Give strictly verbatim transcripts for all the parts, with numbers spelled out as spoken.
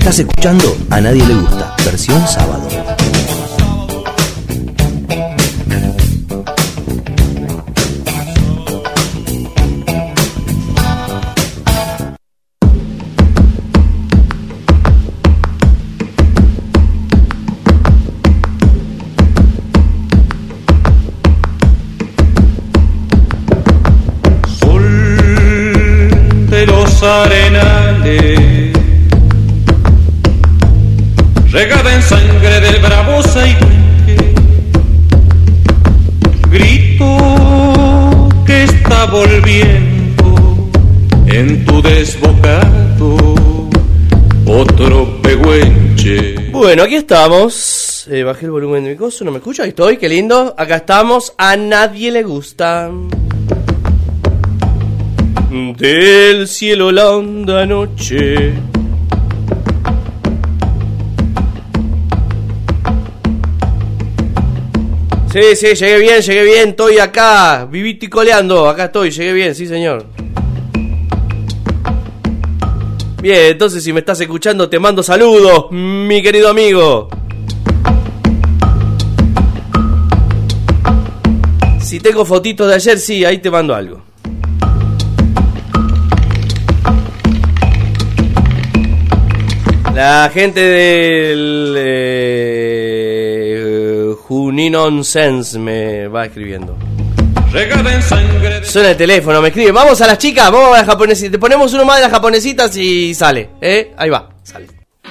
Estás escuchando A Nadie Le Gusta, versión sábado. Arenales, regada en sangre del bravo Saihueque, grito que está volviendo en tu desbocado otro pehuenche. Bueno, aquí estamos. Eh, bajé el volumen de mi coso, ¿no me escucha? Ahí estoy, qué lindo. Acá estamos. A nadie le gusta. Del cielo la honda noche. Sí, sí, llegué bien, llegué bien, estoy acá, vivito y coleando, acá estoy, llegué bien, sí señor. Bien, entonces si me estás escuchando te mando saludos, mi querido amigo. Si tengo fotitos de ayer, sí, ahí te mando algo. La gente del eh, Juninonsense me va escribiendo. Suena el teléfono, me escribe. Vamos a las chicas, vamos a las japonesitas. Te ponemos uno más de las japonesitas y sale, ¿eh? Ahí va, sale.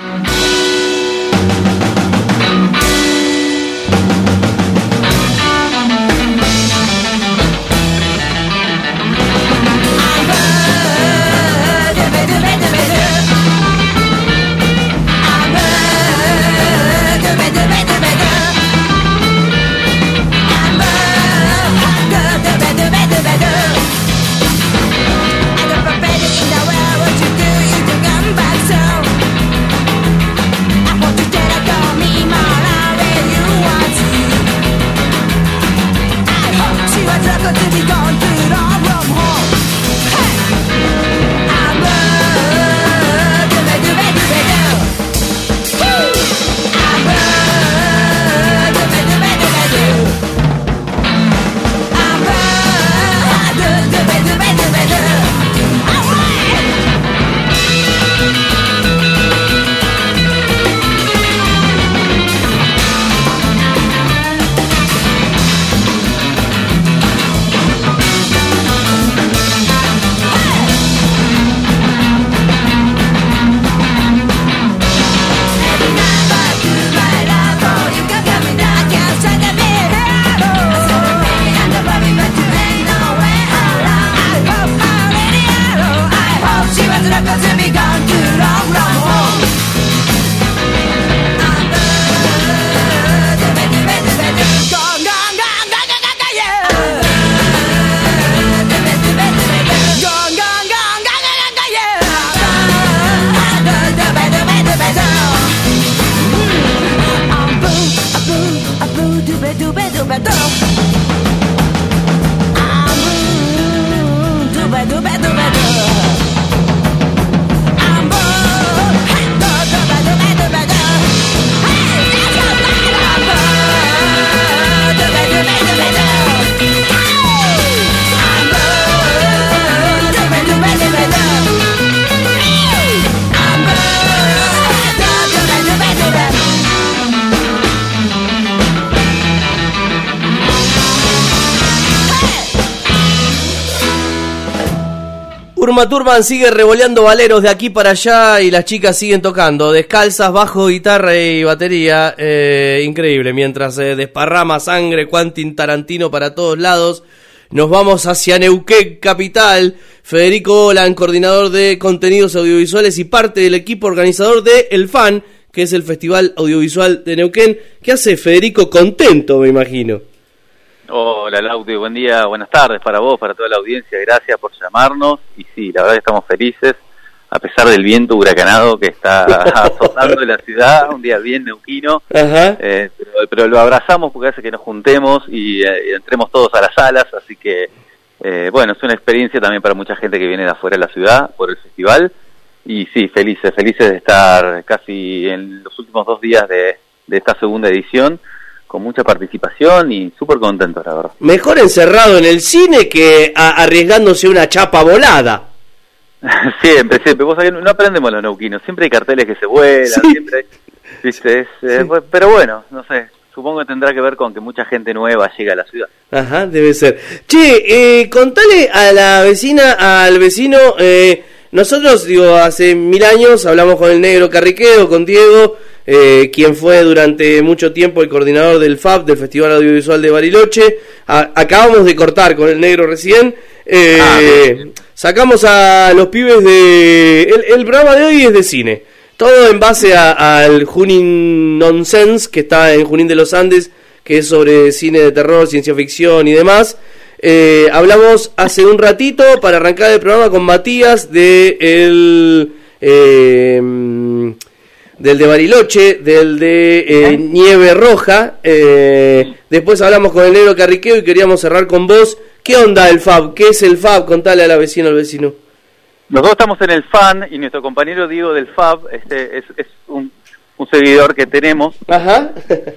Urma Turban sigue revoleando valeros de aquí para allá y las chicas siguen tocando, descalzas, bajo, guitarra y batería, eh, increíble, mientras eh, desparrama sangre Quentin Tarantino para todos lados, nos vamos hacia Neuquén capital. Federico Olan, coordinador de contenidos audiovisuales y parte del equipo organizador de El Fan, que es el Festival Audiovisual de Neuquén. ¿Qué hace Federico? Contento, me imagino. Hola Lauti, buen día, buenas tardes para vos, para toda la audiencia, gracias por llamarnos. Y sí, la verdad que estamos felices, a pesar del viento huracanado que está azotando la ciudad, un día bien neuquino, eh, pero, pero lo abrazamos porque hace que nos juntemos y, eh, y entremos todos a las salas, así que, eh, bueno, es una experiencia también para mucha gente que viene de afuera de la ciudad por el festival. y sí, felices, felices de estar casi en los últimos dos días de, de esta segunda edición, con mucha participación y súper contentos, la verdad. Mejor encerrado en el cine que a, arriesgándose una chapa volada. Siempre, siempre. Vos sabés, no aprendemos los neuquinos. Siempre hay carteles que se vuelan, sí. siempre hay, ¿viste? Es, sí. eh, pero bueno, no sé. Supongo que tendrá que ver con que mucha gente nueva llega a la ciudad. Ajá, debe ser. Che, eh, contale a la vecina, al vecino, eh, nosotros, digo, hace mil años hablamos con el Negro Carriqueo, con Diego, eh, quien fue durante mucho tiempo el coordinador del F A B, del Festival Audiovisual de Bariloche. A, acabamos de cortar con el Negro recién. Eh, ah, bien, bien. Sacamos a los pibes de... El, el programa de hoy es de cine. Todo en base al Junín Nonsense, que está en Junín de los Andes, que es sobre cine de terror, ciencia ficción y demás. Eh, hablamos hace un ratito, para arrancar el programa, con Matías de el, eh, del de Bariloche, del de eh, Nieve Roja. Eh, después hablamos con el Negro Carriqueo y queríamos cerrar con vos. ¿Qué onda el F A B? ¿Qué es el F A B? Contale a la vecina al vecino. Nosotros estamos en el F A N y nuestro compañero Diego del F A B este, es, es un, un seguidor que tenemos. Ajá.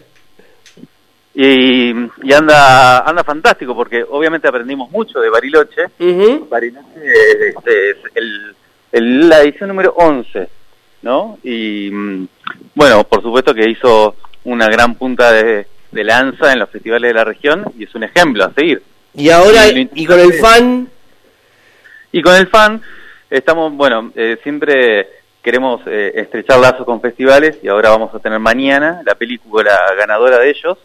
Y, y anda anda fantástico porque obviamente aprendimos mucho de Bariloche. Uh-huh. Bariloche es, es el, el, la edición número once, ¿no? Y bueno, por supuesto que hizo una gran punta de, de lanza en los festivales de la región y es un ejemplo a seguir. Y ahora, y, y con el F A N... Y con el F A N estamos, bueno, eh, siempre queremos eh, estrechar lazos con festivales y ahora vamos a tener mañana la película ganadora de ellos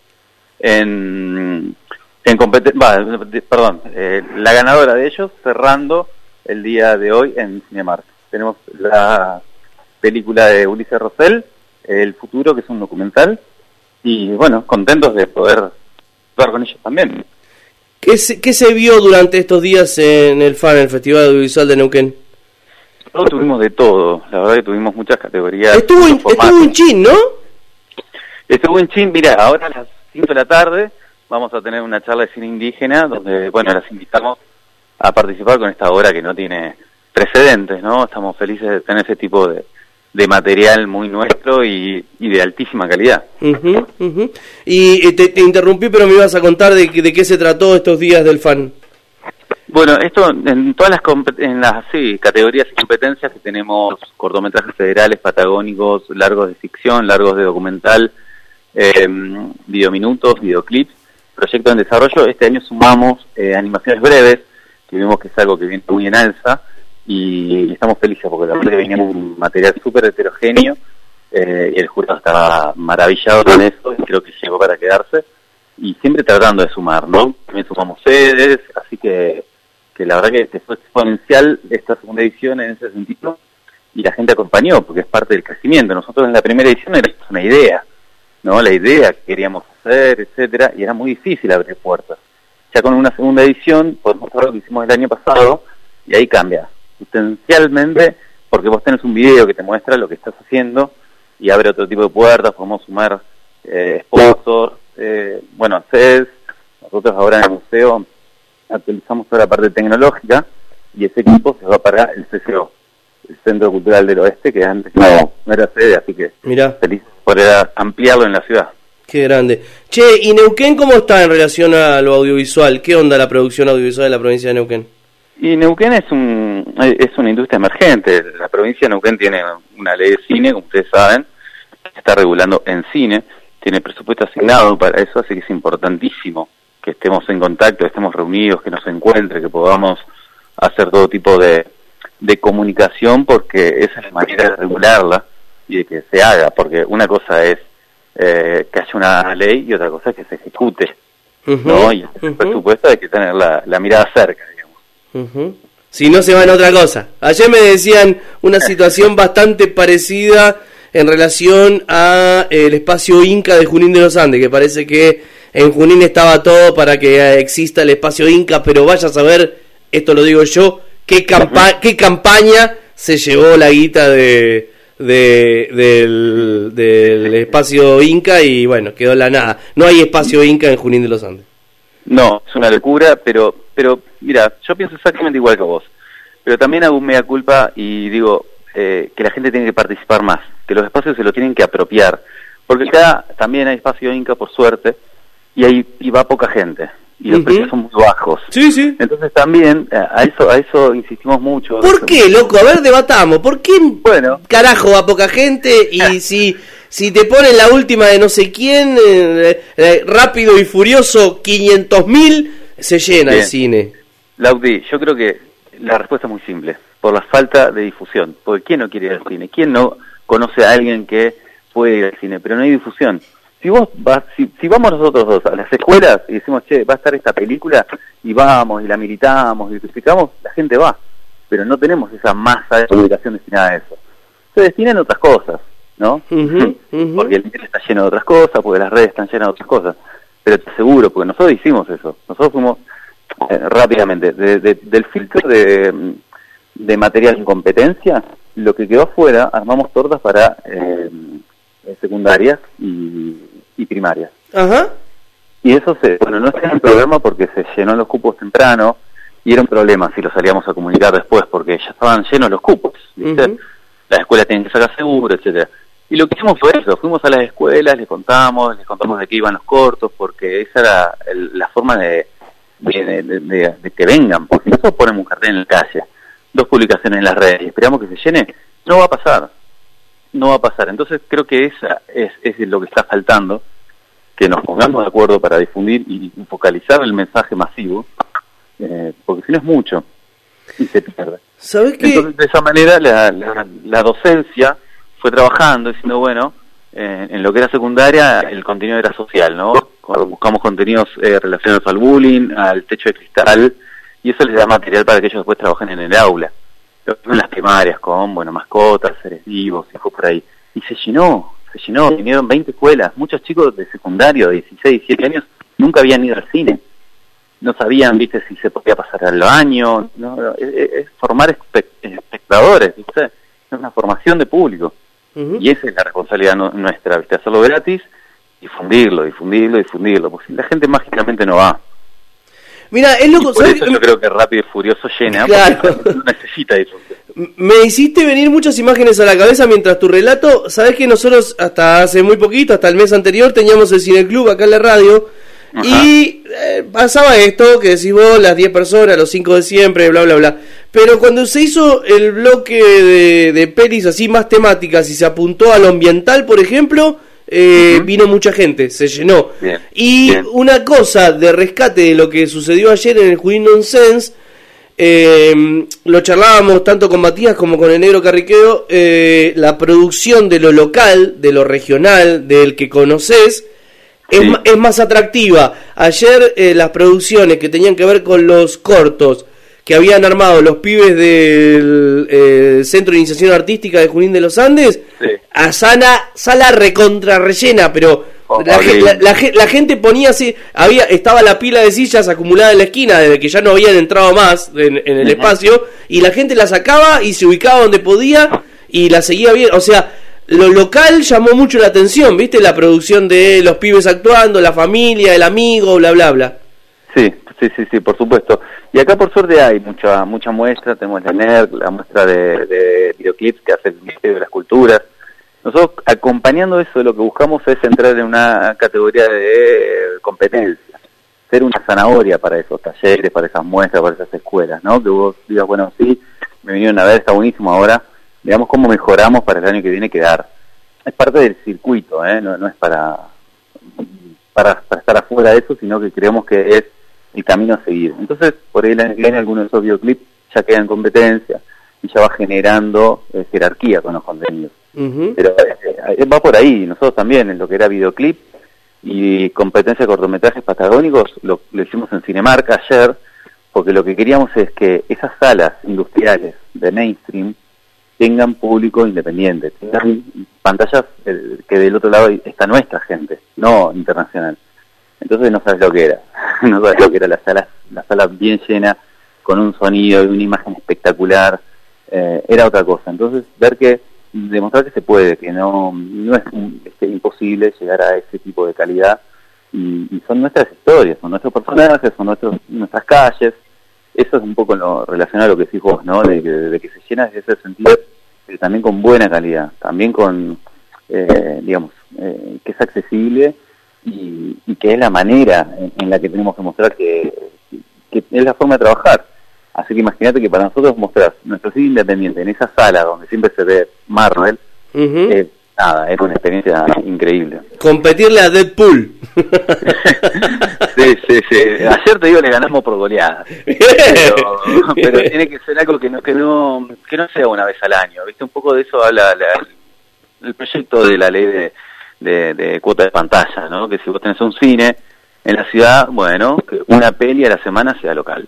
en, en competencia, perdón, eh, la ganadora de ellos cerrando el día de hoy en Cinemark. Tenemos la película de Ulises Rosell, El Futuro, que es un documental, y bueno, contentos de poder actuar con ellos también. ¿Qué se, ¿Qué se vio durante estos días en el F A N, el Festival Audiovisual de Neuquén? Todos tuvimos de todo, la verdad que tuvimos muchas categorías. Estuvo en, estuvo en Chin, ¿no? Estuvo en Chin, mira, ahora a las cinco de la tarde vamos a tener una charla de cine indígena donde, bueno, las invitamos a participar con esta obra que no tiene precedentes, ¿no? Estamos felices de tener ese tipo de, de material muy nuestro y, y de altísima calidad. Uh-huh, uh-huh. Y te, te interrumpí, pero me ibas a contar de, de qué se trató estos días del F A N. Bueno, esto en todas las en las sí, categorías y competencias que tenemos, cortometrajes federales, patagónicos, largos de ficción, largos de documental, eh, videominutos, videoclips, proyectos en desarrollo. Este año sumamos eh, animaciones breves, que vemos que es algo que viene muy en alza, y estamos felices porque la verdad que venía un material súper heterogéneo, eh, y el jurado estaba maravillado con eso, y creo que llegó para quedarse, y siempre tratando de sumar, ¿no? También sumamos sedes, así que que la verdad que fue exponencial esta segunda edición en ese sentido, y la gente acompañó, porque es parte del crecimiento. Nosotros en la primera edición era una idea, ¿no? La idea que queríamos hacer, etcétera, y era muy difícil abrir puertas. Ya con una segunda edición, podemos hacer lo que hicimos el año pasado, y ahí cambia, sustancialmente, porque vos tenés un video que te muestra lo que estás haciendo, y abre otro tipo de puertas, podemos sumar eh, sponsors, eh, bueno, A C E S, nosotros ahora en el museo actualizamos toda la parte tecnológica y ese equipo se va para el C C O, el Centro Cultural del Oeste, que antes no, no era sede, así que Mirá. feliz por ampliarlo en la ciudad. Qué grande. Che, ¿y Neuquén cómo está en relación a lo audiovisual? ¿Qué onda la producción audiovisual de la provincia de Neuquén? Y Neuquén es un es una industria emergente. La provincia de Neuquén tiene una ley de cine, como ustedes saben, que está regulando en cine, tiene presupuesto asignado para eso, así que es importantísimo que estemos en contacto, estemos reunidos, que nos encuentre, que podamos hacer todo tipo de, de comunicación, porque esa es la manera de regularla y de que se haga, porque una cosa es eh, que haya una ley y otra cosa es que se ejecute, uh-huh, ¿no? Y el uh-huh. presupuesto hay que tener la, la mirada cerca, digamos. Uh-huh. Si no se va en otra cosa. Ayer me decían una situación bastante parecida en relación a el espacio Inca de Junín de los Andes, que parece que en Junín estaba todo para que exista el espacio Inca, pero vaya a saber, esto lo digo yo, qué, campa- qué campaña se llevó la guita de, de del, del espacio Inca y bueno, quedó la nada. No hay espacio Inca en Junín de los Andes. No, es una locura, pero pero mira, yo pienso exactamente igual que vos, pero también hago un mea culpa y digo, eh, que la gente tiene que participar más, que los espacios se lo tienen que apropiar, porque acá también hay espacio Inca, por suerte, y ahí y va poca gente, y los uh-huh. precios son muy bajos. Sí, sí. Entonces también, a eso a eso insistimos mucho. ¿Por qué, loco? A ver, debatamos. ¿Por qué bueno. carajo va poca gente y si... Si te ponen la última de no sé quién, eh, eh, Rápido y Furioso, quinientos mil, se llena Bien. el cine? Laudi, yo creo que la respuesta es muy simple. Por la falta de difusión. Porque ¿quién no quiere ir al cine? ¿Quién no conoce a alguien que puede ir al cine? Pero no hay difusión. Si vos vas, si, si vamos nosotros dos a las escuelas y decimos, che, va a estar esta película, y vamos, y la militamos, y explicamos, la gente va. Pero no tenemos esa masa de publicación destinada a eso. Se destinan a otras cosas, ¿no? Uh-huh, uh-huh. Porque el internet está lleno de otras cosas, porque las redes están llenas de otras cosas. Pero te aseguro, porque nosotros hicimos eso. Nosotros fuimos eh, rápidamente, de, de, del filtro de, de material en competencia, lo que quedó afuera, armamos tortas para eh, secundarias y, y primarias. Ajá. Y eso se, bueno, no está en programa porque se llenó los cupos temprano, y era un problema si lo salíamos a comunicar después, porque ya estaban llenos los cupos, ¿viste? Uh-huh. Las escuelas tienen que sacar seguro, etcétera. Y lo que hicimos fue eso, fuimos a las escuelas, les contamos, les contamos de qué iban los cortos, porque esa era el, la forma de, de, de, de, de que vengan, porque si nosotros ponemos un cartel en la calle, dos publicaciones en las redes y esperamos que se llene, no va a pasar, no va a pasar. Entonces creo que esa es, es lo que está faltando, que nos pongamos de acuerdo para difundir y focalizar el mensaje masivo, eh, porque si no es mucho y se pierde. ¿Sabes qué? Entonces de esa manera la, la, la docencia fue trabajando, diciendo, bueno, eh, en lo que era secundaria, el contenido era social, ¿no? Buscamos contenidos eh, relacionados al bullying, al techo de cristal, y eso les da material para que ellos después trabajen en el aula. En las primarias, con, bueno, mascotas, seres vivos, y fue por ahí. Y se llenó, se llenó, vinieron veinte escuelas. Muchos chicos de secundario, de dieciséis, diecisiete años, nunca habían ido al cine. No sabían, viste, si se podía pasar al baño, ¿no? Es, es formar espe- espectadores, ¿viste? Es una formación de público. Uh-huh. Y esa es la responsabilidad no, nuestra, ¿viste? Hacerlo gratis, difundirlo, difundirlo, difundirlo, porque si la gente mágicamente no va. Mira, es loco, y por eso yo creo que Rápido y Furioso llena, claro. Porque no necesita eso. Me hiciste venir muchas imágenes a la cabeza mientras tu relato. Sabés que nosotros hasta hace muy poquito, hasta el mes anterior, teníamos el cineclub acá en la radio. Ajá. Y eh, pasaba esto que decís vos, las diez personas, los cinco de siempre, bla bla bla. Pero cuando se hizo el bloque de, de pelis así más temáticas y se apuntó a lo ambiental, por ejemplo, eh, uh-huh. vino mucha gente, se llenó. Bien, y bien. Una cosa de rescate de lo que sucedió ayer en el Junín Nonsense, eh, lo charlábamos tanto con Matías como con el Negro Carriqueo, eh, la producción de lo local, de lo regional, del que conoces, es, sí. es más atractiva. Ayer eh, las producciones que tenían que ver con los cortos que habían armado los pibes del eh, Centro de Iniciación Artística de Junín de los Andes, sí. a sana, sala recontra rellena, pero oh, la, okay. la, la, la gente ponía así, había, estaba la pila de sillas acumulada en la esquina desde que ya no habían entrado más en, en el uh-huh. espacio, y la gente la sacaba y se ubicaba donde podía y la seguía bien. O sea, lo local llamó mucho la atención, ¿viste? La producción de los pibes actuando, la familia, el amigo, bla bla bla. Sí, sí, sí, sí, por supuesto. Y acá por suerte hay mucha mucha muestra, tenemos la N E R, la muestra de, de videoclips que hace el Ministerio de las Culturas. Nosotros, acompañando eso, lo que buscamos es entrar en una categoría de competencia, ser una zanahoria para esos talleres, para esas muestras, para esas escuelas, ¿no? Que vos digas, bueno, sí, me vinieron a ver, está buenísimo, ahora veamos cómo mejoramos para el año que viene quedar. Es parte del circuito, ¿eh? No, no es para, para, para estar afuera de eso, sino que creemos que es el camino a seguir. Entonces, por ahí el año que viene algunos de esos videoclips ya quedan en competencia y ya va generando eh, jerarquía con los contenidos. Uh-huh. Pero eh, va por ahí. Nosotros también, en lo que era videoclip y competencia de cortometrajes patagónicos, lo, lo hicimos en Cinemarca ayer, porque lo que queríamos es que esas salas industriales de mainstream tengan público independiente, tengan pantallas eh, que del otro lado está nuestra gente, no internacional. Entonces no sabes lo que era, no sabes lo que era la sala, la sala bien llena, con un sonido y una imagen espectacular, eh, era otra cosa. Entonces ver que, demostrar que se puede, que no no es un, este, imposible llegar a ese tipo de calidad, y, y son nuestras historias, son nuestros personajes, son nuestros, nuestras calles. Eso es un poco lo relacionado a lo que decís vos, ¿no? De, de, de que se llena desde ese sentido pero también con buena calidad, también con, eh, digamos, eh, que es accesible y, y que es la manera en, en la que tenemos que mostrar que, que es la forma de trabajar. Así que imagínate que para nosotros mostrar nuestro cine independiente en esa sala donde siempre se ve Marvel, uh-huh. eh, nada, es una experiencia increíble. Competirle a Deadpool. sí, sí, sí. Ayer te digo le ganamos por goleada. Pero, pero tiene que ser algo que no, que no, que no sea una vez al año. ¿Viste? Un poco de eso habla la, el proyecto de la ley de, de, de cuota de pantalla, ¿no? Que si vos tenés un cine en la ciudad, bueno, que una peli a la semana sea local.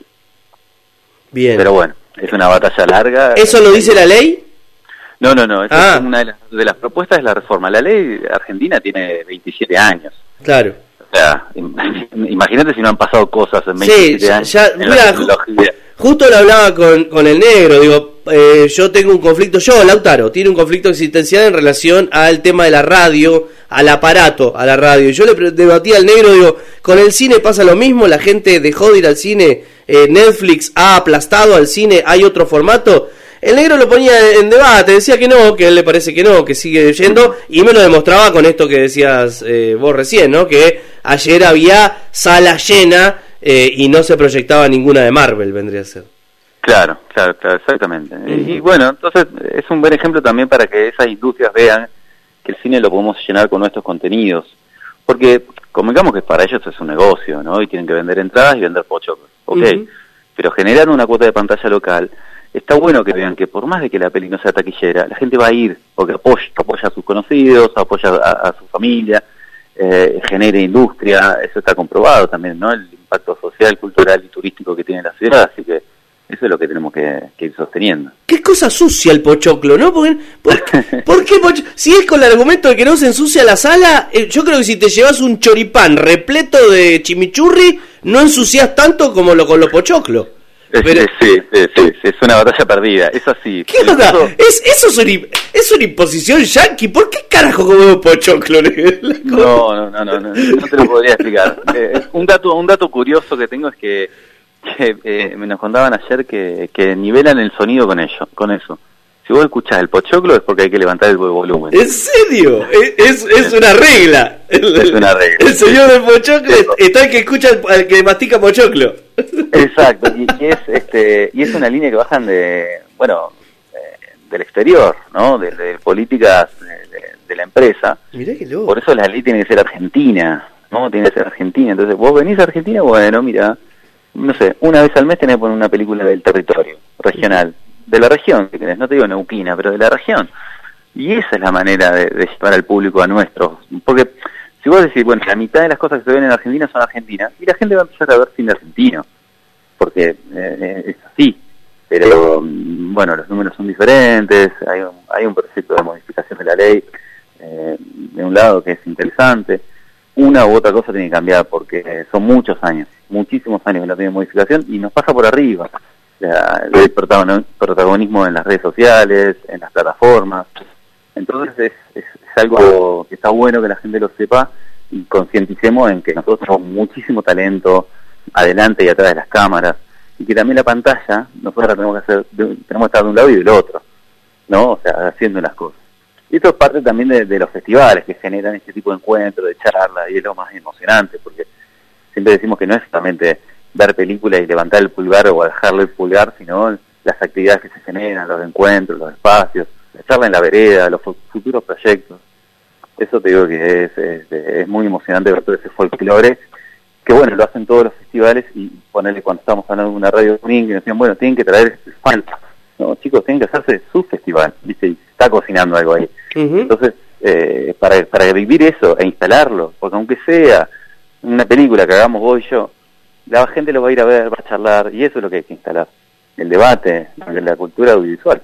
Bien. Pero bueno, es una batalla larga. ¿Eso lo dice la ley? No, no, no. Esa ah. es una de las, de las propuestas de la reforma. La ley argentina tiene veintisiete años. Claro. O sea, imagínate si no han pasado cosas en veintisiete sí, años. Ya, en mira, la tecnología. Justo lo hablaba con, con el negro, digo, eh, yo tengo un conflicto, yo, Lautaro, tiene un conflicto existencial en relación al tema de la radio, al aparato, a la radio. Y yo le debatía al negro, digo, con el cine pasa lo mismo, la gente dejó de ir al cine, eh, Netflix ha aplastado al cine, hay otro formato. El negro lo ponía en debate, decía que no, que a él le parece que no, que sigue yendo, y me lo demostraba con esto que decías eh, vos recién, ¿no? Que ayer había sala llena eh, y no se proyectaba ninguna de Marvel, vendría a ser. Claro, claro, claro, exactamente. Uh-huh. Y, y bueno, entonces es un buen ejemplo también para que esas industrias vean que el cine lo podemos llenar con nuestros contenidos. Porque, convengamos que para ellos es un negocio, ¿no? Y tienen que vender entradas y vender pochoclos. Ok, uh-huh. Pero generar una cuota de pantalla local, está bueno que vean que por más de que la peli no sea taquillera, la gente va a ir, porque apoya, apoya a sus conocidos, apoya a, a su familia, eh, genera industria, eso está comprobado también, ¿no? El impacto social, cultural y turístico que tiene la ciudad, así que eso es lo que tenemos que, que ir sosteniendo. Qué cosa sucia el pochoclo, ¿no? Porque, ¿por, qué, ¿por qué poch- si es con el argumento de que no se ensucia la sala, eh, yo creo que si te llevas un choripán repleto de chimichurri, no ensucias tanto como lo con los pochoclos. Pero... Sí, sí, sí, sí, es una batalla perdida, es así. ¿Qué onda? Eso, es, eso es, una, es una imposición yanqui. ¿Por qué carajo comemos pochoclo? No, no, no, no, no, no te lo podría explicar. Eh, un dato un dato curioso que tengo es que, que eh, me nos contaban ayer que, que nivelan el sonido con ello, con eso. Si vos escuchás el pochoclo es porque hay que levantar el volumen. ¿En serio? Es, es, es una regla. Es una regla. El señor del pochoclo eso. Está el que escucha al, al que mastica pochoclo. Exacto, y, y es este y es una línea que bajan de, bueno, eh, del exterior, ¿no? De, de políticas de, de, de la empresa. Mirá que loco. Por eso la ley tiene que ser argentina, ¿no? Tiene que ser argentina. Entonces, vos venís a Argentina, bueno, mira, no sé, una vez al mes tenés que poner una película del territorio, regional, de la región, si querés, no te digo neuquina, pero de la región. Y esa es la manera de, de llevar al público a nuestros, porque si vos decís, bueno, la mitad de las cosas que se ven en Argentina son argentinas, y la gente va a empezar a ver cine argentino, porque eh, es así, pero bueno, los números son diferentes, hay un, hay un proyecto de modificación de la ley, eh, de un lado que es interesante, una u otra cosa tiene que cambiar, porque son muchos años, muchísimos años que no tiene modificación, y nos pasa por arriba, o sea, el protagonismo en las redes sociales, en las plataformas. Entonces es, es, es algo que está bueno que la gente lo sepa y concienticemos en que nosotros tenemos muchísimo talento adelante y atrás de las cámaras y que también la pantalla nosotros la tenemos que hacer, de, tenemos que estar de un lado y del otro, ¿no? O sea, haciendo las cosas. Y esto es parte también de, de los festivales que generan este tipo de encuentros, de charlas, y es lo más emocionante porque siempre decimos que no es solamente ver películas y levantar el pulgar o bajarle el pulgar, sino las actividades que se generan, los encuentros, los espacios, la charla en la vereda, los futuros proyectos. Eso te digo que es, es, es muy emocionante ver todo ese folclore, que bueno, lo hacen todos los festivales y ponerle cuando estábamos hablando de una radio Junín, que nos decían, bueno, tienen que traer este fan. No, chicos, tienen que hacerse su festival, ¿viste? Y se está cocinando algo ahí. Uh-huh. Entonces, eh, para, para vivir eso e instalarlo, porque aunque sea una película que hagamos vos y yo, la gente lo va a ir a ver, va a charlar, y eso es lo que hay que instalar, el debate, la cultura audiovisual.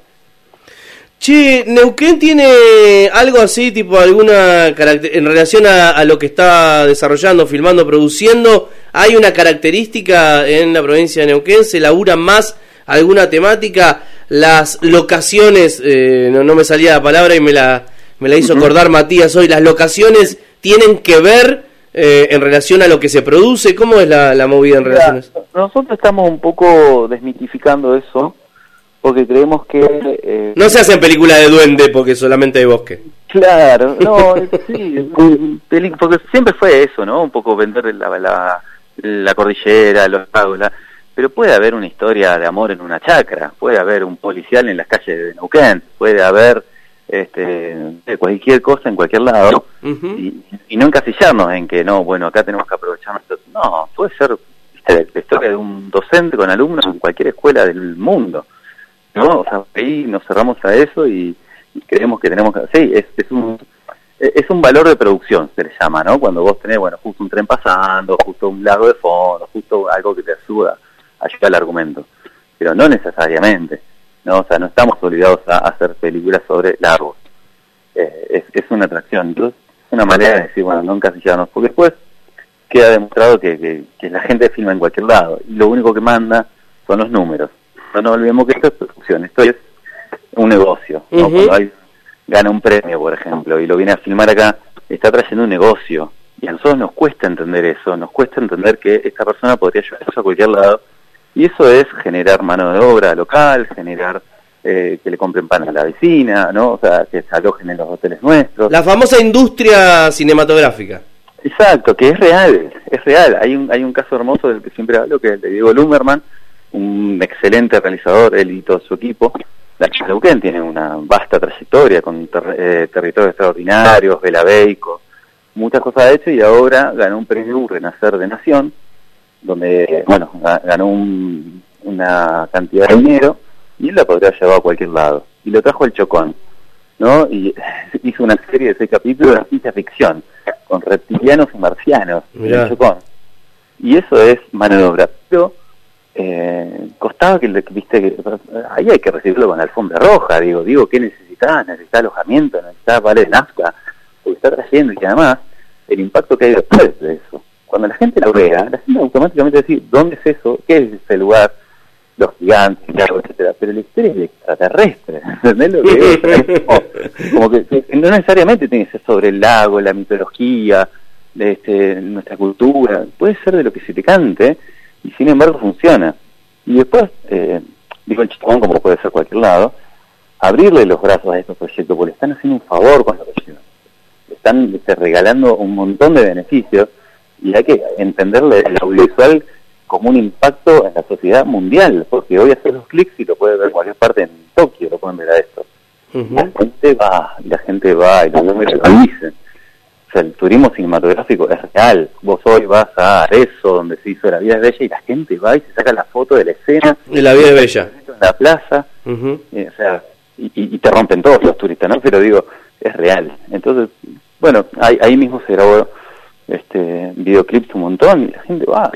Che, ¿Neuquén tiene algo así, tipo alguna caracter- en relación a, a lo que está desarrollando, filmando, produciendo? ¿Hay una característica en la provincia de Neuquén? ¿Se labura más alguna temática? Las locaciones, eh, no, no me salía la palabra y me la, me la hizo uh-huh. acordar Matías hoy, ¿las locaciones tienen que ver eh, en relación a lo que se produce? ¿Cómo es la, la movida en relación a eso? Nosotros estamos un poco desmitificando eso, porque creemos que... Eh, no se hacen películas de duende porque solamente hay bosque. Claro, no, sí, porque siempre fue eso, ¿no? Un poco vender la, la, la cordillera, los lagos, la, pero puede haber una historia de amor en una chacra, puede haber un policial en las calles de Neuquén, puede haber este cualquier cosa en cualquier lado, uh-huh. y, y no encasillarnos en que no, bueno, acá tenemos que aprovecharnos. No, puede ser ¿viste? La historia de un docente con alumnos en cualquier escuela del mundo, ¿no? O sea, ahí nos cerramos a eso y, y creemos que tenemos que... Sí, es, es un... Es un valor de producción, se le llama, ¿no? Cuando vos tenés, bueno, justo un tren pasando, justo un lago de fondo, justo algo que te ayuda, ayuda al argumento. Pero no necesariamente, ¿no? O sea, no estamos obligados a hacer películas sobre lagos. Eh, es, es una atracción. Entonces, es una manera de decir, bueno, no encasillarnos. Porque después queda demostrado que, que, que la gente filma en cualquier lado. Y lo único que manda son los números. No nos olvidemos que esto es producción, esto es un negocio, ¿no? Uh-huh. Cuando hay... gana un premio, por ejemplo, y lo viene a filmar acá, está trayendo un negocio. Y a nosotros nos cuesta entender eso, nos cuesta entender que esta persona podría llevarse a cualquier lado. Y eso es generar mano de obra local, generar eh, que le compren pan a la vecina, ¿no? O sea, que se alojen en los hoteles nuestros. La famosa industria cinematográfica. Exacto, que es real, es real. Hay un, hay un caso hermoso del que siempre hablo, que es el de Diego Lumberman, un excelente realizador, él y todo su equipo. La Neuquén tiene una vasta trayectoria con ter- eh, territorios extraordinarios, Velaveico, muchas cosas ha hecho y ahora ganó un premio Renacer de Nación, donde, bueno, ganó un, una cantidad de dinero y él la podría llevar a cualquier lado. Y lo trajo el Chocón, ¿no? Y hizo una serie de seis capítulos de ciencia ficción, con reptilianos y marcianos en el Chocón. Y eso es mano de obra. Pero Eh, costaba que, viste, que ahí hay que recibirlo con la alfombra roja, digo, digo, ¿qué necesitas? Necesitas alojamiento, necesitas vale de nafta, porque está trayendo, y además, el impacto que hay después de eso. Cuando la gente lo vea, la gente automáticamente dice, ¿dónde es eso? ¿Qué es ese lugar? Los gigantes, etcétera. Pero la historia es extraterrestre, ¿entendés lo que es? Como, como que, que no necesariamente tiene que ser sobre el lago, la mitología, de este, nuestra cultura, puede ser de lo que se te cante, y sin embargo funciona. Y después, eh, digo el Chocón, como puede ser cualquier lado, abrirle los brazos a estos proyectos, porque le están haciendo un favor con los proyectos. Le están este, regalando un montón de beneficios, y hay que entenderle el audiovisual como un impacto en la sociedad mundial, porque hoy hacer los clics y lo puede ver en cualquier parte en Tokio, lo pueden ver a esto. Uh-huh. La gente va, la gente va, y los números lo dicen. O sea, el turismo cinematográfico es real. Vos hoy vas a Arezzo, donde se hizo La Vida es Bella, y la gente va y se saca la foto de la escena. De La Vida es Bella. En la plaza. Uh-huh. eh, o sea, y, y te rompen todos los turistas, ¿no? Pero digo, es real. Entonces, bueno, ahí, ahí mismo se grabó este videoclips un montón y la gente va.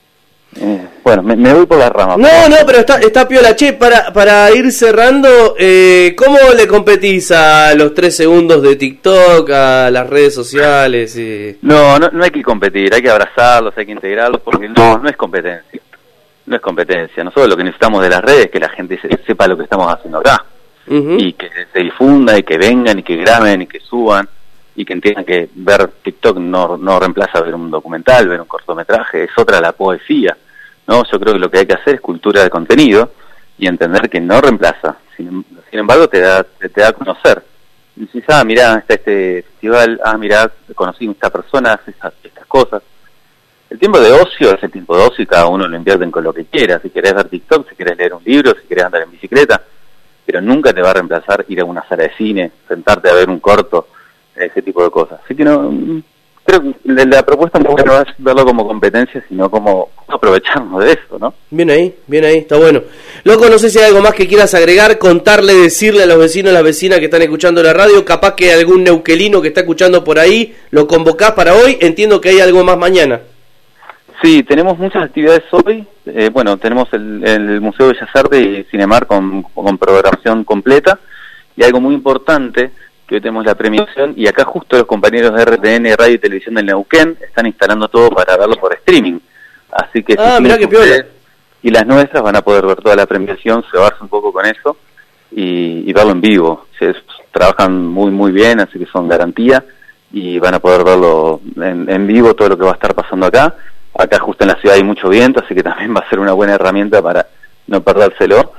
Eh, bueno, me, me voy por la rama. No, no, pero está, está piola. Che, para, para ir cerrando, eh, ¿cómo le competís a los tres segundos de TikTok, a las redes sociales? Y... No, no, no hay que competir, hay que abrazarlos, hay que integrarlos, porque no, no es competencia. No es competencia. Nosotros lo que necesitamos de las redes es que la gente se, sepa lo que estamos haciendo acá. Uh-huh. Y que se difunda, y que vengan, y que graben, y que suban, y que entiendan que ver TikTok no, no reemplaza ver un documental, ver un cortometraje, es otra la poesía, ¿no? Yo creo que lo que hay que hacer es cultura de contenido y entender que no reemplaza, sin, sin embargo te da, te, te da a conocer. Y dices, ah, mirá, está este festival, ah, mirá, conocí a esta persona, hace estas, estas cosas. El tiempo de ocio es el tiempo de ocio y cada uno lo invierte con lo que quiera. Si querés ver TikTok, si querés leer un libro, si querés andar en bicicleta, pero nunca te va a reemplazar ir a una sala de cine, sentarte a ver un corto, ese tipo de cosas. Así que no, creo que la, la propuesta no es verlo como competencia, sino como aprovecharnos de eso, ¿no? Bien ahí, bien ahí, está bueno. Loco, no sé si hay algo más que quieras agregar, contarle, decirle a los vecinos, a las vecinas que están escuchando la radio, capaz que algún neuquelino que está escuchando por ahí, lo convocás para hoy, entiendo que hay algo más mañana. Sí, tenemos muchas actividades hoy, eh, bueno, tenemos el, el Museo de Bellas Artes y Cinemar con, con programación completa, y algo muy importante, que hoy tenemos la premiación, y acá justo los compañeros de R T N, Radio y Televisión del Neuquén, están instalando todo para verlo por streaming. Así que ah, si mirá qué piola. Y las nuestras van a poder ver toda la premiación, cebarse un poco con eso y, y verlo en vivo. Se, trabajan muy muy bien, así que son garantía, y van a poder verlo en, en vivo todo lo que va a estar pasando acá. Acá justo en la ciudad hay mucho viento, así que también va a ser una buena herramienta para no perdérselo.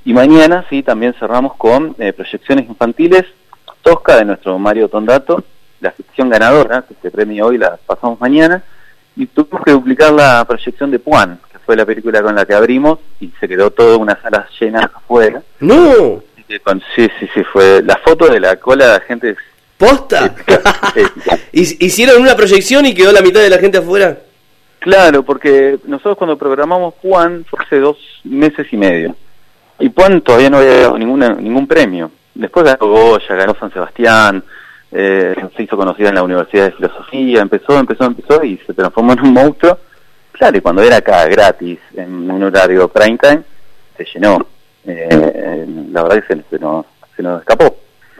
Y mañana, sí, también cerramos con eh, proyecciones infantiles, Tosca de nuestro Mario Tondato, la ficción ganadora, que se premia hoy, la pasamos mañana, y tuvimos que duplicar la proyección de Puan, que fue la película con la que abrimos, y se quedó toda una sala llena afuera. ¡No! Con, sí, sí, sí, fue la foto de la cola de la gente. ¿Posta? ¿Hicieron una proyección y quedó la mitad de la gente afuera? Claro, porque nosotros cuando programamos Puan fue hace dos meses y medio, y Puan todavía no había dado ninguna, ningún premio. Después ganó Goya, ganó San Sebastián, eh, se hizo conocida en la Universidad de Filosofía, empezó, empezó, empezó y se transformó en un monstruo. Claro, y cuando era acá gratis, en un horario prime time, se llenó. Eh, la verdad que se, se, nos, se nos escapó.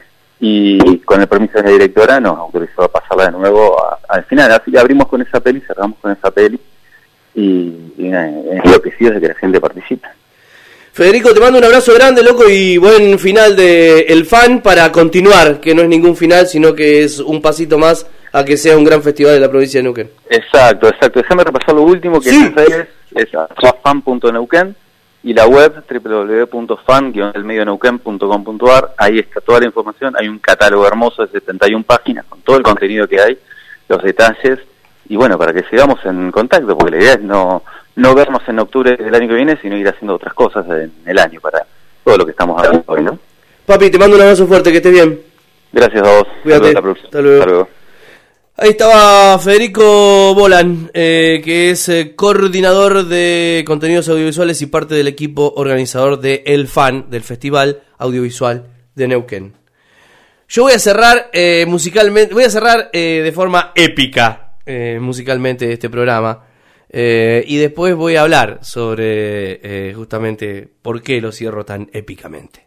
Y con el permiso de la directora nos autorizó a pasarla de nuevo a, al final. Así que abrimos con esa peli, cerramos con esa peli y, y eh, enloquecidos de que la gente participe. Federico, te mando un abrazo grande, loco, y buen final de El Fan para continuar, que no es ningún final, sino que es un pasito más a que sea un gran festival de la provincia de Neuquén. Exacto, exacto. Déjame repasar lo último, que sí. es, es fan punto neuquén y la web doble u doble u doble u punto fan guion el medio neuquén punto com punto a r. Ahí está toda la información. Hay un catálogo hermoso de setenta y una páginas con todo el contenido que hay, los detalles, y bueno, para que sigamos en contacto, porque la idea es no... no vernos en octubre del año que viene, sino ir haciendo otras cosas en el año para todo lo que estamos hablando hoy, ¿no? Papi, te mando un abrazo fuerte, que estés bien. Gracias a vos. Cuídate. Hasta luego. Hasta luego. Hasta luego. Ahí estaba Federico Bolan, eh, que es eh, coordinador de contenidos audiovisuales y parte del equipo organizador de El Fan, del Festival Audiovisual de Neuquén. Yo voy a cerrar eh, musicalmente, voy a cerrar eh, de forma épica eh, musicalmente este programa. Eh, y después voy a hablar sobre eh, justamente por qué lo cierro tan épicamente.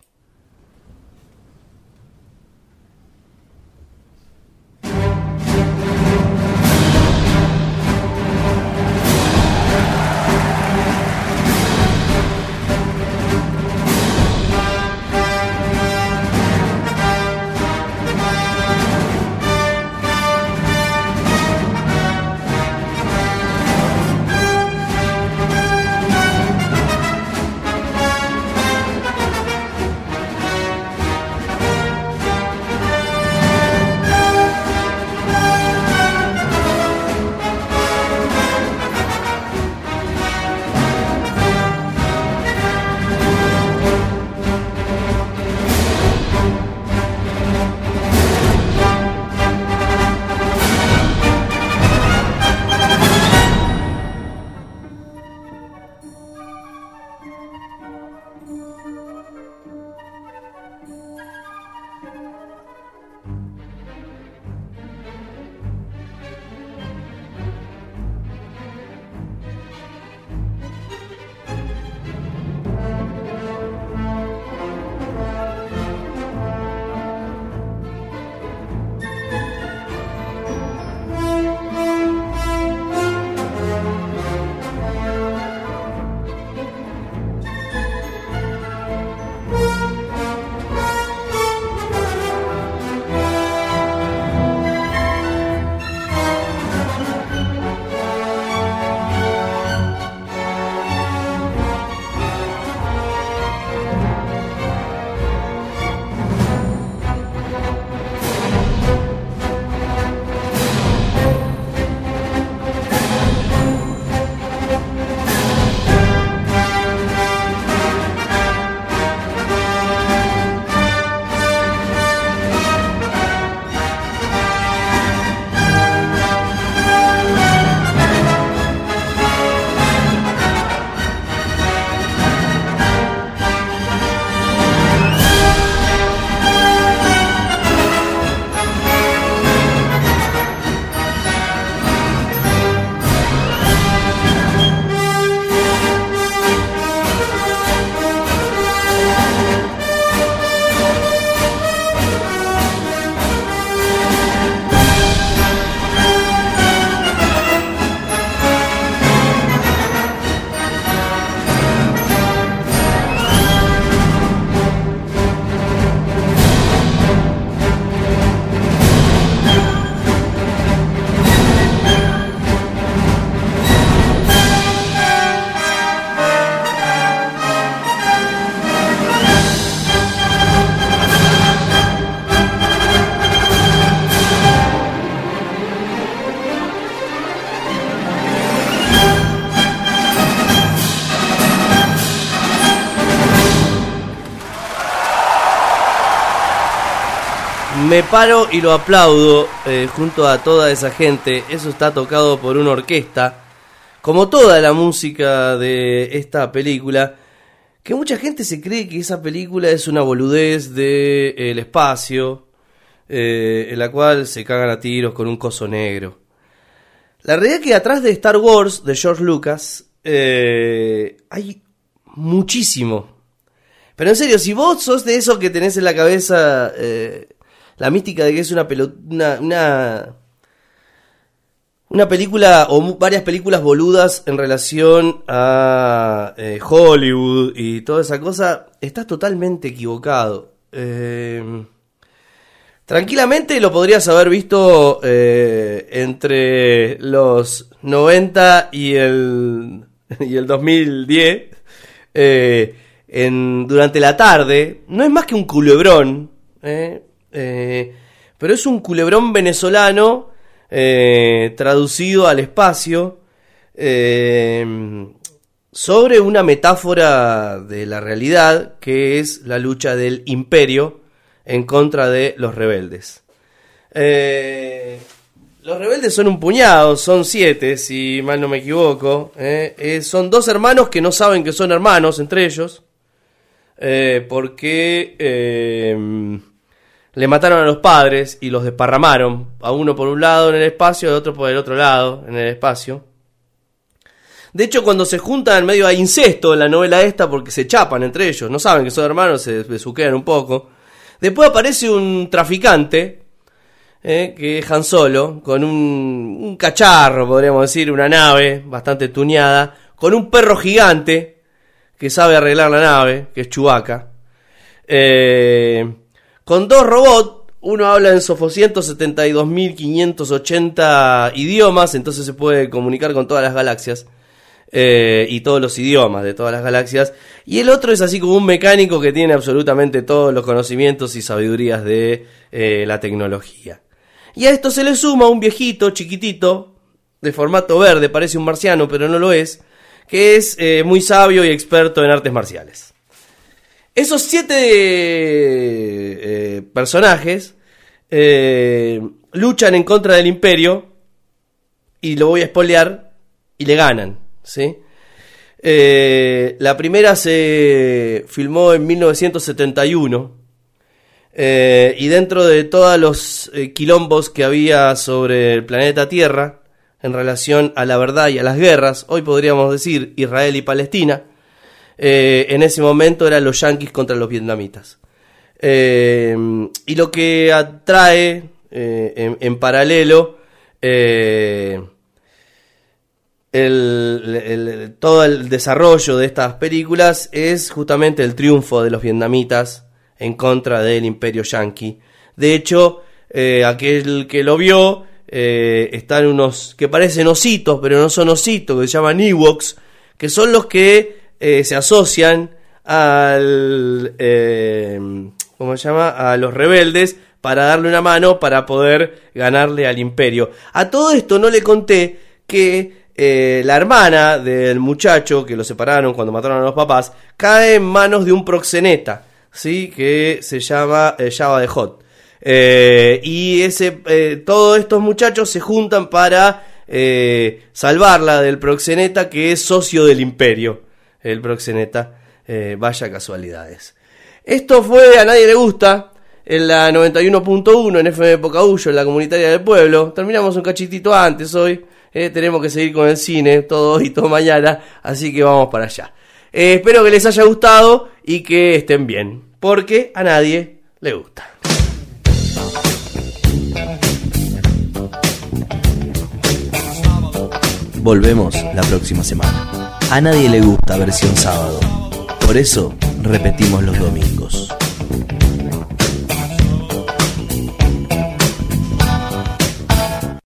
me paro y lo aplaudo eh, junto a toda esa gente. Eso está tocado por una orquesta, como toda la música de esta película, que mucha gente se cree que esa película es una boludez de el espacio, eh, en la cual se cagan a tiros con un coso negro. La realidad es que atrás de Star Wars, de George Lucas, eh, hay muchísimo. Pero en serio, si vos sos de esos que tenés en la cabeza eh, la mística de que es una, pelo- una, una, una película o mu- varias películas boludas en relación a eh, Hollywood y toda esa cosa, estás totalmente equivocado. Eh, tranquilamente lo podrías haber visto eh, entre los noventa y el, y el dos mil diez, eh, en, durante la tarde. No es más que un culebrón, eh, eh, pero es un culebrón venezolano eh, traducido al espacio, eh, sobre una metáfora de la realidad, que es la lucha del imperio en contra de los rebeldes. Eh, los rebeldes son un puñado, son siete, si mal no me equivoco. Eh, eh, son dos hermanos que no saben que son hermanos entre ellos, eh, porque eh, le mataron a los padres y los desparramaron, a uno por un lado en el espacio y al otro por el otro lado en el espacio. De hecho, cuando se juntan en medio hay incesto en la novela esta, porque se chapan entre ellos, no saben que son hermanos, se besuquean un poco. Después aparece un traficante, eh, que es Han Solo, con un, un cacharro, podríamos decir, una nave bastante tuneada, con un perro gigante que sabe arreglar la nave, que es Chewbacca, eh, con dos robots. Uno habla en ciento setenta y dos mil quinientos ochenta idiomas, entonces se puede comunicar con todas las galaxias. Eh, y todos los idiomas de todas las galaxias, y el otro es así como un mecánico que tiene absolutamente todos los conocimientos y sabidurías de eh, la tecnología. Y a esto se le suma un viejito chiquitito de formato verde, parece un marciano pero no lo es, que es eh, muy sabio y experto en artes marciales. Esos siete eh, personajes eh, luchan en contra del imperio, y lo voy a spoilear, y le ganan. ¿Sí? Eh, la primera se filmó en mil novecientos setenta y uno, eh, y dentro de todos los eh, quilombos que había sobre el planeta Tierra en relación a la verdad y a las guerras, hoy podríamos decir Israel y Palestina, eh, en ese momento eran los yanquis contra los vietnamitas. Eh, y lo que atrae eh, en, en paralelo eh, El, el, el, todo el desarrollo de estas películas es justamente el triunfo de los vietnamitas en contra del imperio yanqui. De hecho, eh, aquel que lo vio, eh, están unos que parecen ositos, pero no son ositos, que se llaman Ewoks, que son los que eh, se asocian al, eh, ¿cómo se llama? A los rebeldes, para darle una mano para poder ganarle al imperio. A todo esto no le conté que Eh, la hermana del muchacho que lo separaron cuando mataron a los papás cae en manos de un proxeneta, ¿sí? Que se llama eh, Jabba the Hutt, eh, y ese eh, todos estos muchachos se juntan para eh, salvarla del proxeneta, que es socio del imperio. El proxeneta, eh, vaya casualidades. Esto fue A Nadie Le Gusta, en la noventa y uno punto uno, en F M Pocahuyo, en la comunitaria del pueblo. Terminamos un cachitito antes hoy. Eh, tenemos que seguir con el cine todo hoy y todo mañana, así que vamos para allá. Eh, espero que les haya gustado y que estén bien, porque a nadie le gusta. Volvemos la próxima semana. A nadie le gusta versión sábado. Por eso repetimos los domingos.